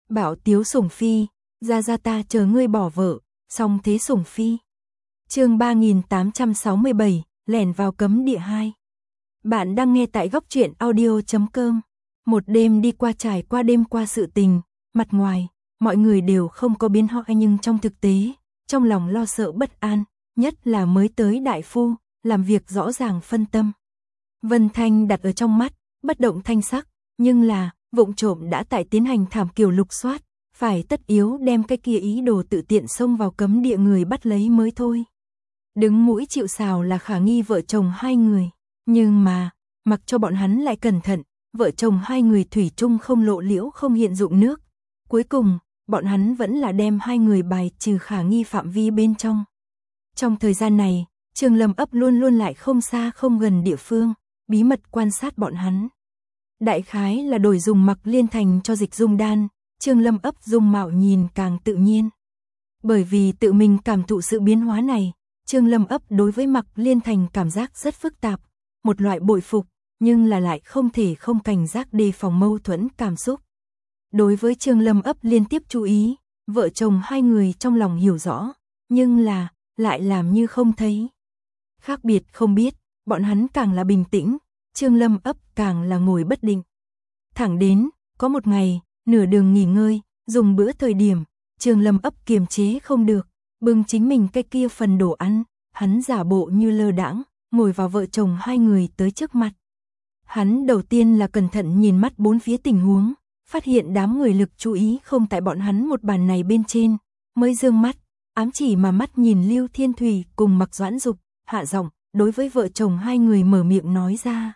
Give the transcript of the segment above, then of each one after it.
Bảo Tiếu sủng phi, ra ta chờ ngươi bỏ vợ, song thế sủng phi. Chương 3867, lẻn vào cấm địa 2. Bạn đang nghe tại góc truyện audio.com. Một đêm đi qua trải qua đêm qua sự tình, mặt ngoài, mọi người đều không có biến hóa nhưng trong thực tế, trong lòng lo sợ bất an, nhất là mới tới đại phu, làm việc rõ ràng phân tâm. Vân Thanh đặt ở trong mắt, bất động thanh sắc, nhưng là, vụng trộm đã tại tiến hành thảm kiều lục soát, phải tất yếu đem cái kia ý đồ tự tiện xông vào cấm địa người bắt lấy mới thôi. Đứng mũi chịu sào là khả nghi vợ chồng hai người, nhưng mà, mặc cho bọn hắn lại cẩn thận, vợ chồng hai người thủy chung không lộ liễu không hiện dụng nước. Cuối cùng, bọn hắn vẫn là đem hai người bài trừ khả nghi phạm vi bên trong. Trong thời gian này, Trương Lâm ấp luôn luôn lại không xa không gần địa phương, bí mật quan sát bọn hắn. Đại khái là đổi dùng Mặc Liên Thành cho dịch dung đan, Trương Lâm ấp dung mạo nhìn càng tự nhiên. Bởi vì tự mình cảm thụ sự biến hóa này, Trương Lâm ấp đối với Mặc Liên Thành cảm giác rất phức tạp, một loại bội phục, nhưng là lại không thể không cảnh giác đề phòng mâu thuẫn cảm xúc. Đối với Trương Lâm ấp liên tiếp chú ý, vợ chồng hai người trong lòng hiểu rõ, nhưng là, lại làm như không thấy. Khác biệt không biết, bọn hắn càng là bình tĩnh, Trương Lâm ấp càng là ngồi bất định. Thẳng đến, có một ngày, nửa đường nghỉ ngơi, dùng bữa thời điểm, Trương Lâm ấp kiềm chế không được, bưng chính mình cái kia phần đồ ăn, hắn giả bộ như lơ đãng, ngồi vào vợ chồng hai người tới trước mặt. Hắn đầu tiên là cẩn thận nhìn mắt bốn phía tình huống, phát hiện đám người lực chú ý không tại bọn hắn một bàn này bên trên, mới dương mắt, ám chỉ mà mắt nhìn Lưu Thiên Thủy cùng Mặc Doãn Dục, hạ giọng, đối với vợ chồng hai người mở miệng nói ra.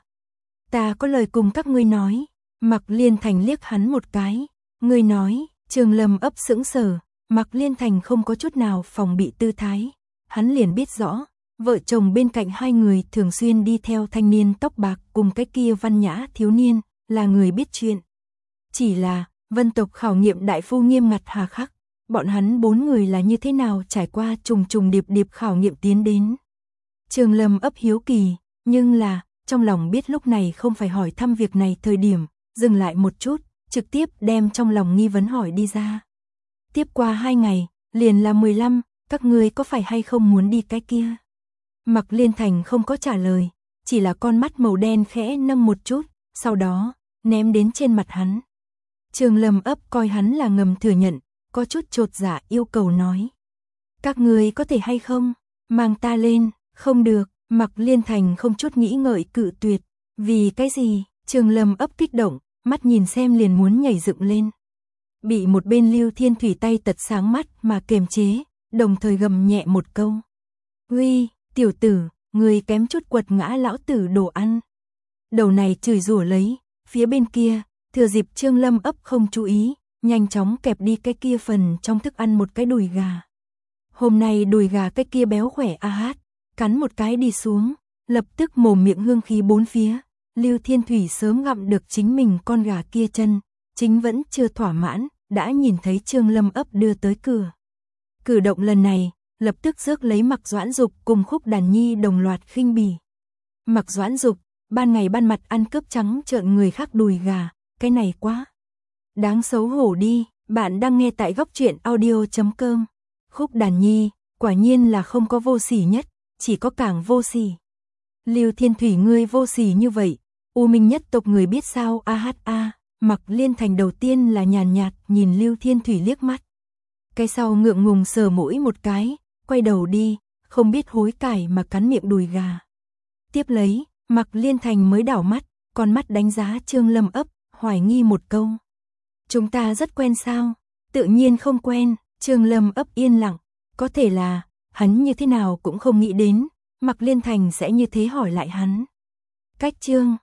Ta có lời cùng các ngươi nói. Mặc Liên Thành liếc hắn một cái, ngươi nói. Trương Lâm ấp sững sờ, Mặc Liên Thành không có chút nào phòng bị tư thái, hắn liền biết rõ, vợ chồng bên cạnh hai người thường xuyên đi theo thanh niên tóc bạc cùng cái kia văn nhã thiếu niên, là người biết chuyện. Chỉ là, vân tộc khảo nghiệm đại phu nghiêm ngặt hà khắc, bọn hắn bốn người là như thế nào trải qua trùng trùng điệp điệp khảo nghiệm tiến đến. Trương Lâm ấp hiếu kỳ, nhưng là, trong lòng biết lúc này không phải hỏi thăm việc này thời điểm, dừng lại một chút, trực tiếp đem trong lòng nghi vấn hỏi đi ra. Tiếp qua 2 ngày, liền là 15, các ngươi có phải hay không muốn đi cái kia? Mặc Liên Thành không có trả lời, chỉ là con mắt màu đen khẽ nâng một chút, sau đó, ném đến trên mặt hắn. Trương Lâm ấp coi hắn là ngầm thừa nhận, có chút chột dạ yêu cầu nói. Các ngươi có thể hay không? Mang ta lên, không được, Mặc Liên Thành không chút nghĩ ngợi cự tuyệt. Vì cái gì? Trương Lâm ấp kích động, mắt nhìn xem liền muốn nhảy dựng lên. Bị một bên Lưu Thiên Thủy tay tật sáng mắt mà kềm chế, đồng thời gầm nhẹ một câu. Uy, tiểu tử, ngươi kém chút quật ngã lão tử đồ ăn. Đầu này chửi rủa lấy, phía bên kia, thừa dịp Trương Lâm ấp không chú ý, nhanh chóng kẹp đi cái kia phần trong thức ăn một cái đùi gà. Hôm nay đùi gà cái kia béo khỏe a hát, cắn một cái đi xuống, lập tức mồm miệng hương khí bốn phía. Lưu Thiên Thủy sớm gặm được chính mình con gà kia chân, chính vẫn chưa thỏa mãn, đã nhìn thấy Trương Lâm ấp đưa tới cửa. Cử động lần này, lập tức rước lấy Mặc Doãn Dục cùng Khúc Đàn Nhi đồng loạt khinh bỉ. Mặc Doãn Dục, ban ngày ban mặt ăn cướp trắng trợn người khác đùi gà, cái này quá đáng xấu hổ đi. Bạn đang nghe tại góc truyện audio.com. Khúc Đàn Nhi, quả nhiên là không có vô sỉ nhất, chỉ có càng vô sỉ. Lưu Thiên Thủy ngươi vô sỉ như vậy, U Minh nhất tộc người biết sao a hát a. Mặc Liên Thành đầu tiên là nhàn nhạt nhìn Lưu Thiên Thủy liếc mắt. Cái sau ngượng ngùng sờ mũi một cái, quay đầu đi, không biết hối cải mà cắn miệng đùi gà. Tiếp lấy, Mặc Liên Thành mới đảo mắt, con mắt đánh giá Trương Lâm ấp, hoài nghi một câu. Chúng ta rất quen sao? Tự nhiên không quen. Trương Lâm ấp yên lặng, có thể là, hắn như thế nào cũng không nghĩ đến, Mặc Liên Thành sẽ như thế hỏi lại hắn. Cách chương